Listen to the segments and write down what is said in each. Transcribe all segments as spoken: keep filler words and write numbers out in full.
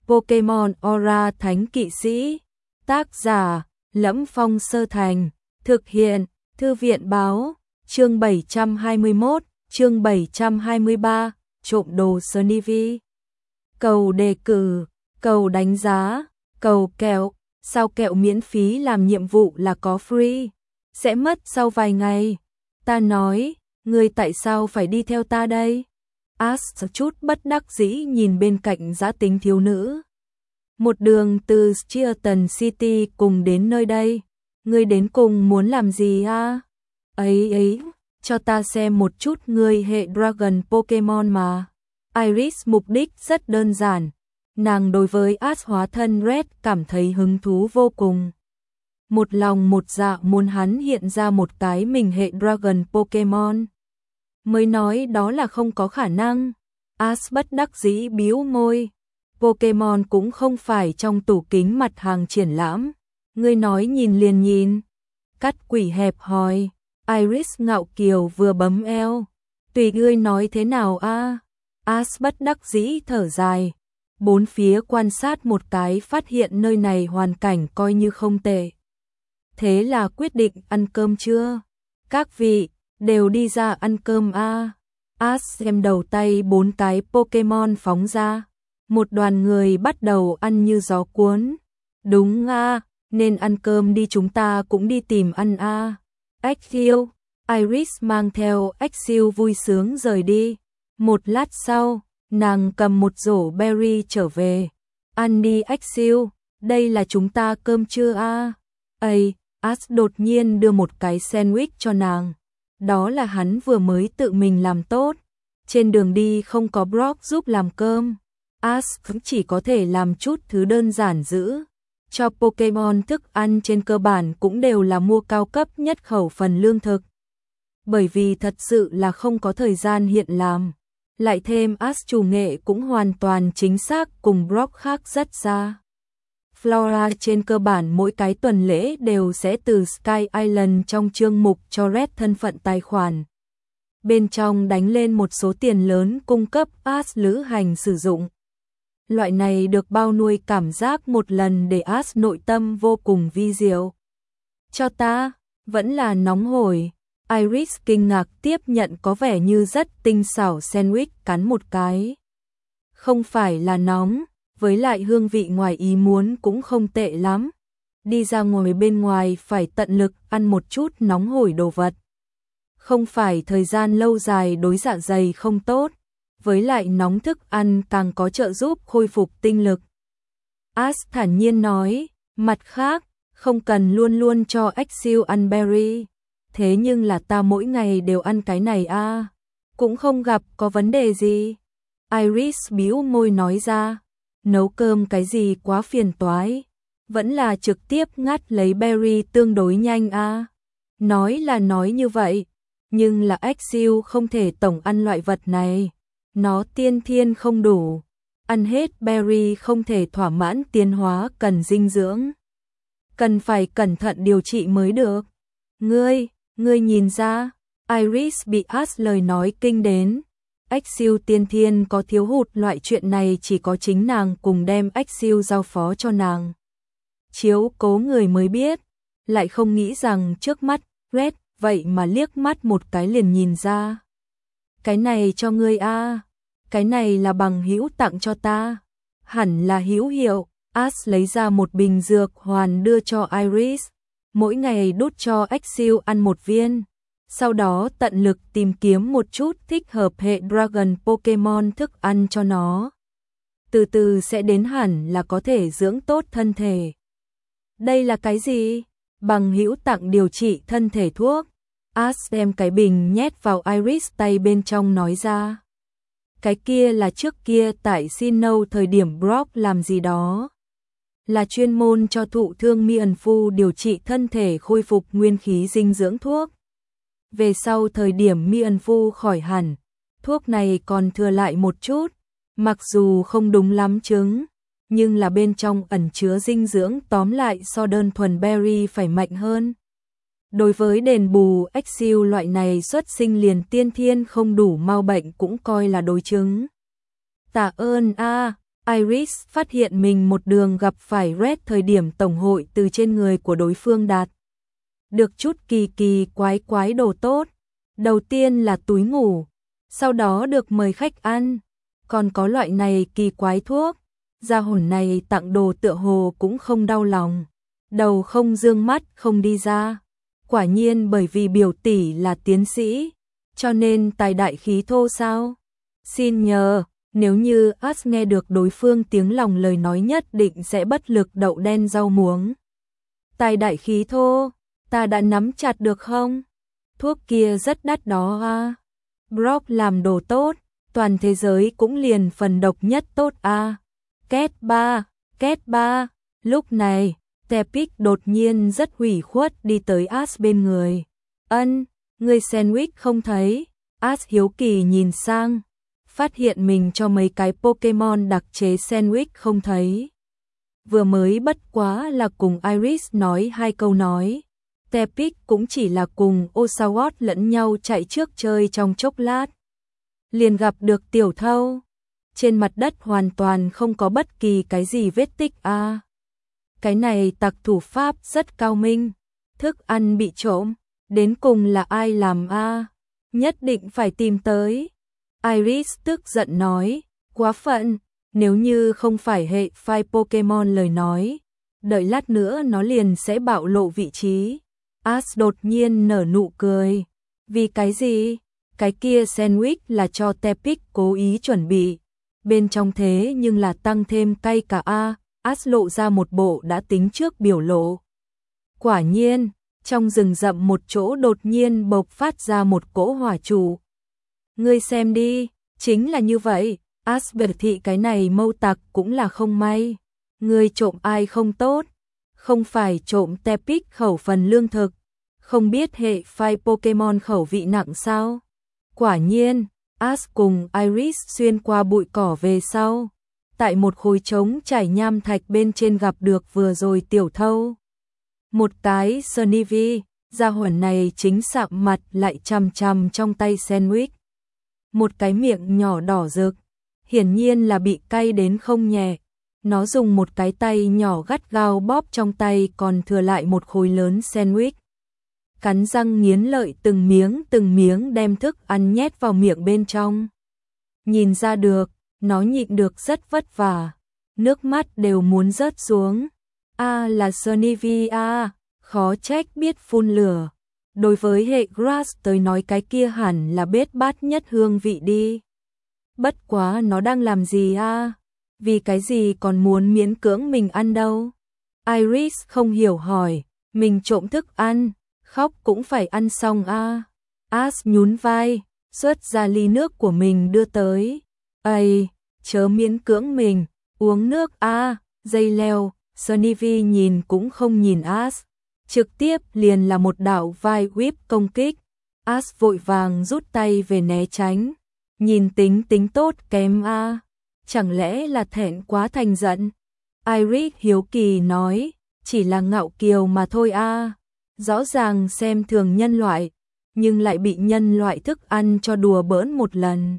Pokemon Aura Thánh Kỵ Sĩ. Tác giả Lẫm Phong Sơ Thành. Thực hiện Thư viện Báo. Chương bảy trăm hai mươi mốt, chương bảy trăm hai mươi ba, trộm đồ Snivy. Cầu đề cử, cầu đánh giá, cầu kẹo. Sao kẹo miễn phí làm nhiệm vụ là có free? Sẽ mất sau vài ngày. Ta nói, ngươi tại sao phải đi theo ta đây? Ash chút bất đắc dĩ nhìn bên cạnh dã tính thiếu nữ. Một đường từ Chilton City cùng đến nơi đây. Ngươi đến cùng muốn làm gì à? Ấy ấy, cho ta xem một chút ngươi hệ Dragon Pokemon mà. Iris mục đích rất đơn giản. Nàng đối với Ash hóa thân Red cảm thấy hứng thú vô cùng. Một lòng một dạ muốn hắn hiện ra một cái mình hệ Dragon Pokemon. Mới nói đó là không có khả năng. Ash bất đắc dĩ bĩu môi. Pokemon cũng không phải trong tủ kính mặt hàng triển lãm. Ngươi nói nhìn liền nhìn. Cắt quỷ hẹp hòi. Iris ngạo kiều vừa bấm eo. Tùy ngươi nói thế nào a. À? Ash bất đắc dĩ thở dài. Bốn phía quan sát một cái phát hiện nơi này hoàn cảnh coi như không tệ. Thế là quyết định ăn cơm chưa? Các vị, đều đi ra ăn cơm a. À? Ash xem đầu tay bốn cái Pokemon phóng ra. Một đoàn người bắt đầu ăn như gió cuốn. Đúng a, à, nên ăn cơm đi, chúng ta cũng đi tìm ăn a. À. Axel, Iris mang theo Axel vui sướng rời đi. Một lát sau, nàng cầm một rổ berry trở về. Ăn đi Axel, đây là chúng ta cơm trưa a. À. Ây, Ash đột nhiên đưa một cái sandwich cho nàng. Đó là hắn vừa mới tự mình làm tốt. Trên đường đi không có Brock giúp làm cơm. Ash cũng chỉ có thể làm chút thứ đơn giản giữ. Cho Pokemon thức ăn trên cơ bản cũng đều là mua cao cấp nhất khẩu phần lương thực. Bởi vì thật sự là không có thời gian hiện làm. Lại thêm Ash chủ nghệ cũng hoàn toàn chính xác cùng Brock khác rất xa. Flora trên cơ bản mỗi cái tuần lễ đều sẽ từ Sky Island trong chương mục cho Red thân phận tài khoản. Bên trong đánh lên một số tiền lớn cung cấp Ash lữ hành sử dụng. Loại này được bao nuôi cảm giác một lần để Ash nội tâm vô cùng vi diệu. Cho ta, vẫn là nóng hổi. Iris kinh ngạc tiếp nhận có vẻ như rất tinh xảo sandwich, cắn một cái. Không phải là nóng, với lại hương vị ngoài ý muốn cũng không tệ lắm. Đi ra ngồi bên ngoài phải tận lực ăn một chút nóng hổi đồ vật. Không phải thời gian lâu dài đối dạ dày không tốt. Với lại nóng thức ăn càng có trợ giúp khôi phục tinh lực. Ash thản nhiên nói, mặt khác, không cần luôn luôn cho Axel ăn berry. Thế nhưng là ta mỗi ngày đều ăn cái này a, à. Cũng không gặp có vấn đề gì. Iris bĩu môi nói ra, nấu cơm cái gì quá phiền toái. Vẫn là trực tiếp ngắt lấy berry tương đối nhanh a. À. Nói là nói như vậy, nhưng là Axel không thể tổng ăn loại vật này. Nó tiên thiên không đủ. Ăn hết berry không thể thỏa mãn tiến hóa cần dinh dưỡng. Cần phải cẩn thận điều trị mới được. Ngươi, ngươi nhìn ra. Iris bị Ash lời nói kinh đến. Axel tiên thiên có thiếu hụt, loại chuyện này chỉ có chính nàng cùng đem Axel giao phó cho nàng. Chiếu cố người mới biết. Lại không nghĩ rằng trước mắt, Red, vậy mà liếc mắt một cái liền nhìn ra. Cái này cho ngươi a, à. Cái này là bằng hữu tặng cho ta. Hẳn là hữu hiệu. Ash lấy ra một bình dược hoàn đưa cho Iris. Mỗi ngày đút cho Axel ăn một viên. Sau đó tận lực tìm kiếm một chút thích hợp hệ Dragon Pokemon thức ăn cho nó. Từ từ sẽ đến hẳn là có thể dưỡng tốt thân thể. Đây là cái gì? Bằng hữu tặng điều trị thân thể thuốc. Ash đem cái bình nhét vào Iris tay bên trong nói ra. Cái kia là trước kia tại Sinnoh thời điểm Brock làm gì đó. Là chuyên môn cho thụ thương Mian Phu điều trị thân thể, khôi phục nguyên khí dinh dưỡng thuốc. Về sau thời điểm Mian Phu khỏi hẳn, thuốc này còn thừa lại một chút. Mặc dù không đúng lắm chứng, nhưng là bên trong ẩn chứa dinh dưỡng tóm lại so đơn thuần berry phải mạnh hơn. Đối với đền bù Axel loại này xuất sinh liền tiên thiên không đủ mau bệnh cũng coi là đối chứng. Tạ ơn a, Iris phát hiện mình một đường gặp phải Red thời điểm tổng hội từ trên người của đối phương đạt được chút kỳ kỳ quái quái đồ tốt. Đầu tiên là túi ngủ, sau đó được mời khách ăn, còn có loại này kỳ quái thuốc. Gia hồn này tặng đồ tựa hồ cũng không đau lòng, đầu không dương mắt không đi ra. Quả nhiên bởi vì biểu tỷ là tiến sĩ, cho nên tài đại khí thô sao? Xin nhờ, nếu như As nghe được đối phương tiếng lòng lời nói nhất định sẽ bất lực đậu đen rau muống. Tài đại khí thô, ta đã nắm chặt được không? Thuốc kia rất đắt đó à? Brock làm đồ tốt, toàn thế giới cũng liền phần độc nhất tốt à? Két ba, két ba, lúc này, Tepic đột nhiên rất hủy khuất đi tới As bên người. Ân, người sandwich không thấy. As hiếu kỳ nhìn sang, phát hiện mình cho mấy cái Pokemon đặc chế sandwich không thấy. Vừa mới bất quá là cùng Iris nói hai câu nói. Tepic cũng chỉ là cùng Oshawott lẫn nhau chạy trước chơi trong chốc lát. Liền gặp được tiểu thâu. Trên mặt đất hoàn toàn không có bất kỳ cái gì vết tích a. À. Cái này tặc thủ pháp rất cao minh. Thức ăn bị trộm, đến cùng là ai làm a? À? Nhất định phải tìm tới. Iris tức giận nói, quá phận, nếu như không phải hệ file Pokemon lời nói, đợi lát nữa nó liền sẽ bạo lộ vị trí. As đột nhiên nở nụ cười. Vì cái gì? Cái kia sandwich là cho Tepic cố ý chuẩn bị. Bên trong thế nhưng là tăng thêm cay cả a. As lộ ra một bộ đã tính trước biểu lộ. Quả nhiên, trong rừng rậm một chỗ đột nhiên bộc phát ra một cỗ hỏa trụ. Ngươi xem đi, chính là như vậy. As biểu thị cái này mâu tặc cũng là không may. Ngươi trộm ai không tốt? Không phải trộm Tepic khẩu phần lương thực. Không biết hệ file Pokemon khẩu vị nặng sao? Quả nhiên, As cùng Iris xuyên qua bụi cỏ về sau. Tại một khối trống trải nham thạch bên trên gặp được vừa rồi tiểu thâu. Một cái Snivy, gia hỏa này chính sạm mặt lại chằm chằm trong tay sandwich. Một cái miệng nhỏ đỏ rực, hiển nhiên là bị cay đến không nhẹ. Nó dùng một cái tay nhỏ gắt gao bóp trong tay còn thừa lại một khối lớn sandwich. Cắn răng nghiến lợi từng miếng từng miếng đem thức ăn nhét vào miệng bên trong. Nhìn ra được, nó nhịn được rất vất vả, nước mắt đều muốn rớt xuống. A à, là Snivy a, à, khó trách biết phun lửa. Đối với hệ Grass tới nói cái kia hẳn là bết bát nhất hương vị đi. Bất quá nó đang làm gì a? À? Vì cái gì còn muốn miễn cưỡng mình ăn đâu? Iris không hiểu hỏi, mình trộm thức ăn, khóc cũng phải ăn xong a. À? As nhún vai, xuất ra ly nước của mình đưa tới. Ây, chớ miễn cưỡng mình, uống nước a. À? Dây leo, Snivy nhìn cũng không nhìn As. Trực tiếp liền là một đạo vai whip công kích. As vội vàng rút tay về né tránh. Nhìn tính tính tốt kém a. À. Chẳng lẽ là thẹn quá thành giận? Iris hiếu kỳ nói, chỉ là ngạo kiều mà thôi a. À. Rõ ràng xem thường nhân loại, nhưng lại bị nhân loại thức ăn cho đùa bỡn một lần.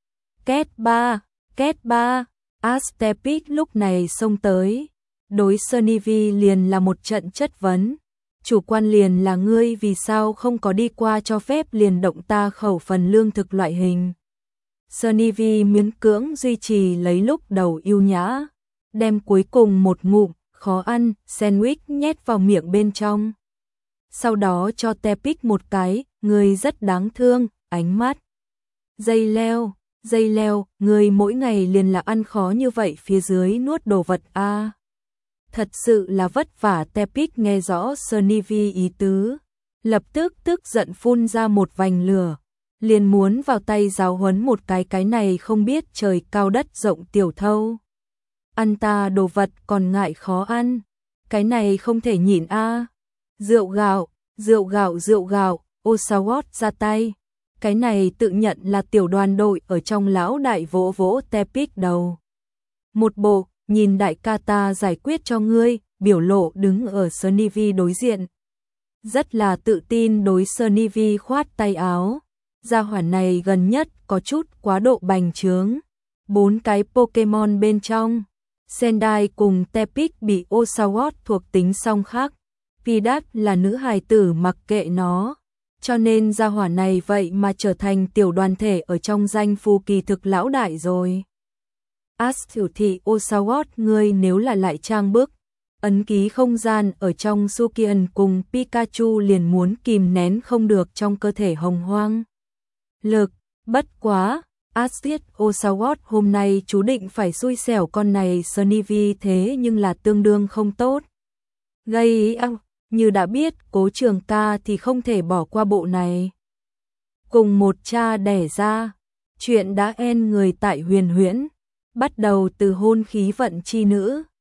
Két ba, két ba, As Tepic lúc này xông tới. Đối Snivy liền là một trận chất vấn. Chủ quan liền là ngươi vì sao không có đi qua cho phép liền động ta khẩu phần lương thực loại hình. Snivy miễn cưỡng duy trì lấy lúc đầu yêu nhã, đem cuối cùng một ngụm khó ăn sandwich nhét vào miệng bên trong. Sau đó cho Tepic một cái, ngươi rất đáng thương, ánh mắt. Dây leo, dây leo, ngươi mỗi ngày liền là ăn khó như vậy phía dưới nuốt đồ vật a. À. Thật sự là vất vả. Tepic nghe rõ Snivy ý tứ, lập tức tức giận phun ra một vành lửa, liền muốn vào tay giáo huấn một cái cái này không biết trời cao đất rộng tiểu thâu. Ăn ta đồ vật còn ngại khó ăn, cái này không thể nhịn a. À. Rượu gạo, rượu gạo, rượu gạo, Oshawott ra tay. Cái này tự nhận là tiểu đoàn đội ở trong lão đại vỗ vỗ Tepic đầu. Một bộ, nhìn đại ca ta giải quyết cho ngươi, biểu lộ đứng ở Snivy đối diện. Rất là tự tin đối Snivy khoát tay áo. Gia hỏa này gần nhất có chút quá độ bành trướng. bốn cái Pokemon bên trong. Sendai cùng Tepic bị Oshawott thuộc tính song khác. Pidat là nữ hài tử mặc kệ nó, cho nên gia hỏa này vậy mà trở thành tiểu đoàn thể ở trong danh phu kỳ thực lão đại rồi. Ash tiểu thị Oshawott, ngươi nếu là lại trang bức, ấn ký không gian ở trong Sukian cùng Pikachu liền muốn kìm nén không được trong cơ thể hồng hoang. Lực, bất quá, Ash Oshawott hôm nay chú định phải xui xẻo con này Snivy thế nhưng là tương đương không tốt. Gây ý ăng, như đã biết Cố Trường Ca thì không thể bỏ qua bộ này. Cùng một cha đẻ ra, chuyện đã en người tại huyền huyễn, bắt đầu từ hôn khí vận chi nữ.